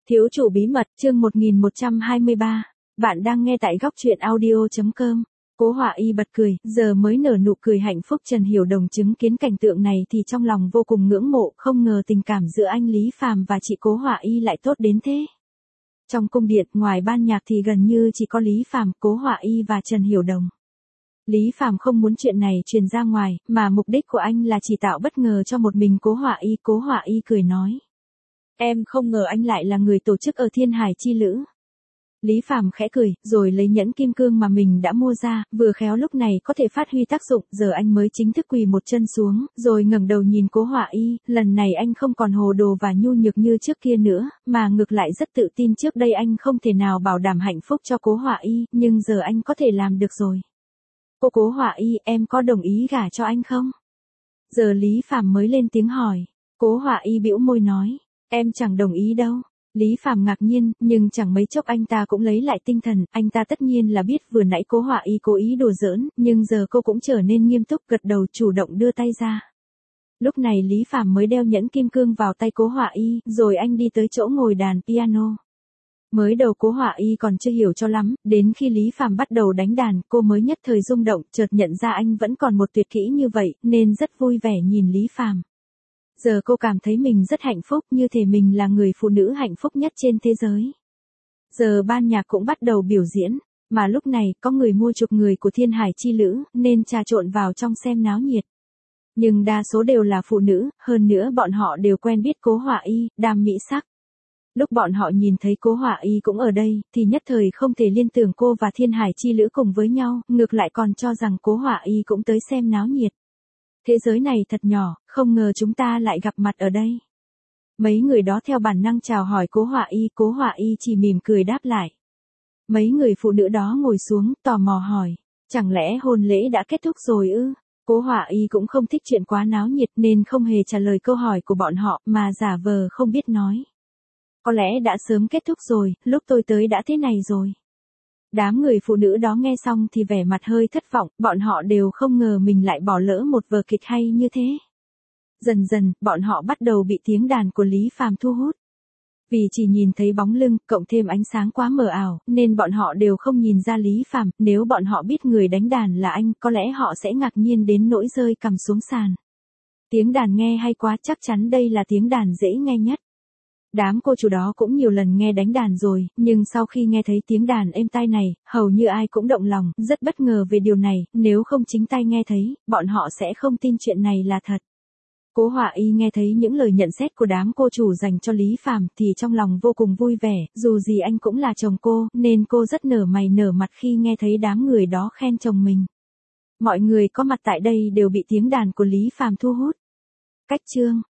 Thiếu chủ bí mật, chương 1123. Bạn đang nghe tại góc truyện audio.com. Cố Họa Y bật cười, giờ mới nở nụ cười hạnh phúc. Trần Hiểu Đồng chứng kiến cảnh tượng này thì trong lòng vô cùng ngưỡng mộ, không ngờ tình cảm giữa anh Lý Phàm và chị Cố Họa Y lại tốt đến thế. Trong cung điện, ngoài ban nhạc thì gần như chỉ có Lý Phàm, Cố Họa Y và Trần Hiểu Đồng. Lý Phàm không muốn chuyện này truyền ra ngoài, mà mục đích của anh là chỉ tạo bất ngờ cho một mình Cố Họa Y. Cố Họa Y cười nói: "Em không ngờ anh lại là người tổ chức ở Thiên Hải Chi Lữ." Lý Phàm khẽ cười, rồi lấy nhẫn kim cương mà mình đã mua ra, vừa khéo lúc này có thể phát huy tác dụng. Giờ anh mới chính thức quỳ một chân xuống, rồi ngẩng đầu nhìn Cố Họa Y. Lần này anh không còn hồ đồ và nhu nhược như trước kia nữa, mà ngược lại rất tự tin. Trước đây anh không thể nào bảo đảm hạnh phúc cho Cố Họa Y, nhưng giờ anh có thể làm được rồi. Cố Họa Y, em có đồng ý gả cho anh không?" Giờ Lý Phàm mới lên tiếng hỏi. Cố Họa Y bĩu môi nói: "Em chẳng đồng ý đâu." Lý Phàm ngạc nhiên, nhưng chẳng mấy chốc anh ta cũng lấy lại tinh thần. Anh ta tất nhiên là biết vừa nãy Cố Họa Y cố ý đùa giỡn, nhưng giờ cô cũng trở nên nghiêm túc, gật đầu chủ động đưa tay ra. Lúc này Lý Phàm mới đeo nhẫn kim cương vào tay Cố Họa Y, rồi anh đi tới chỗ ngồi đàn piano. Mới đầu Cố Họa Y còn chưa hiểu cho lắm, đến khi Lý Phàm bắt đầu đánh đàn, cô mới nhất thời rung động, chợt nhận ra anh vẫn còn một tuyệt kỹ như vậy, nên rất vui vẻ nhìn Lý Phàm. Giờ cô cảm thấy mình rất hạnh phúc, như thể mình là người phụ nữ hạnh phúc nhất trên thế giới. Giờ ban nhạc cũng bắt đầu biểu diễn, mà lúc này có người mua chụp người của Thiên Hải Chi Lữ, nên trà trộn vào trong xem náo nhiệt. Nhưng đa số đều là phụ nữ, hơn nữa bọn họ đều quen biết Cố Họa Y, đam mỹ sắc. Lúc bọn họ nhìn thấy Cố Họa Y cũng ở đây, thì nhất thời không thể liên tưởng cô và Thiên Hải Chi Lữ cùng với nhau, ngược lại còn cho rằng Cố Họa Y cũng tới xem náo nhiệt. Thế giới này thật nhỏ, không ngờ chúng ta lại gặp mặt ở đây. Mấy người đó theo bản năng chào hỏi Cố Họa Y chỉ mỉm cười đáp lại. Mấy người phụ nữ đó ngồi xuống, tò mò hỏi: "Chẳng lẽ hôn lễ đã kết thúc rồi ư?" Cố Họa Y cũng không thích chuyện quá náo nhiệt nên không hề trả lời câu hỏi của bọn họ, mà giả vờ không biết nói: "Có lẽ đã sớm kết thúc rồi, lúc tôi tới đã thế này rồi." Đám người phụ nữ đó nghe xong thì vẻ mặt hơi thất vọng, bọn họ đều không ngờ mình lại bỏ lỡ một vở kịch hay như thế. Dần dần, bọn họ bắt đầu bị tiếng đàn của Lý Phàm thu hút. Vì chỉ nhìn thấy bóng lưng, cộng thêm ánh sáng quá mờ ảo, nên bọn họ đều không nhìn ra Lý Phàm. Nếu bọn họ biết người đánh đàn là anh, có lẽ họ sẽ ngạc nhiên đến nỗi rơi cằm xuống sàn. Tiếng đàn nghe hay quá, chắc chắn đây là tiếng đàn dễ nghe nhất. Đám cô chủ đó cũng nhiều lần nghe đánh đàn rồi, nhưng sau khi nghe thấy tiếng đàn êm tai này, hầu như ai cũng động lòng, rất bất ngờ về điều này. Nếu không chính tai nghe thấy, bọn họ sẽ không tin chuyện này là thật. Cố Họa Y nghe thấy những lời nhận xét của đám cô chủ dành cho Lý Phàm thì trong lòng vô cùng vui vẻ, dù gì anh cũng là chồng cô, nên cô rất nở mày nở mặt khi nghe thấy đám người đó khen chồng mình. Mọi người có mặt tại đây đều bị tiếng đàn của Lý Phàm thu hút. Cách chương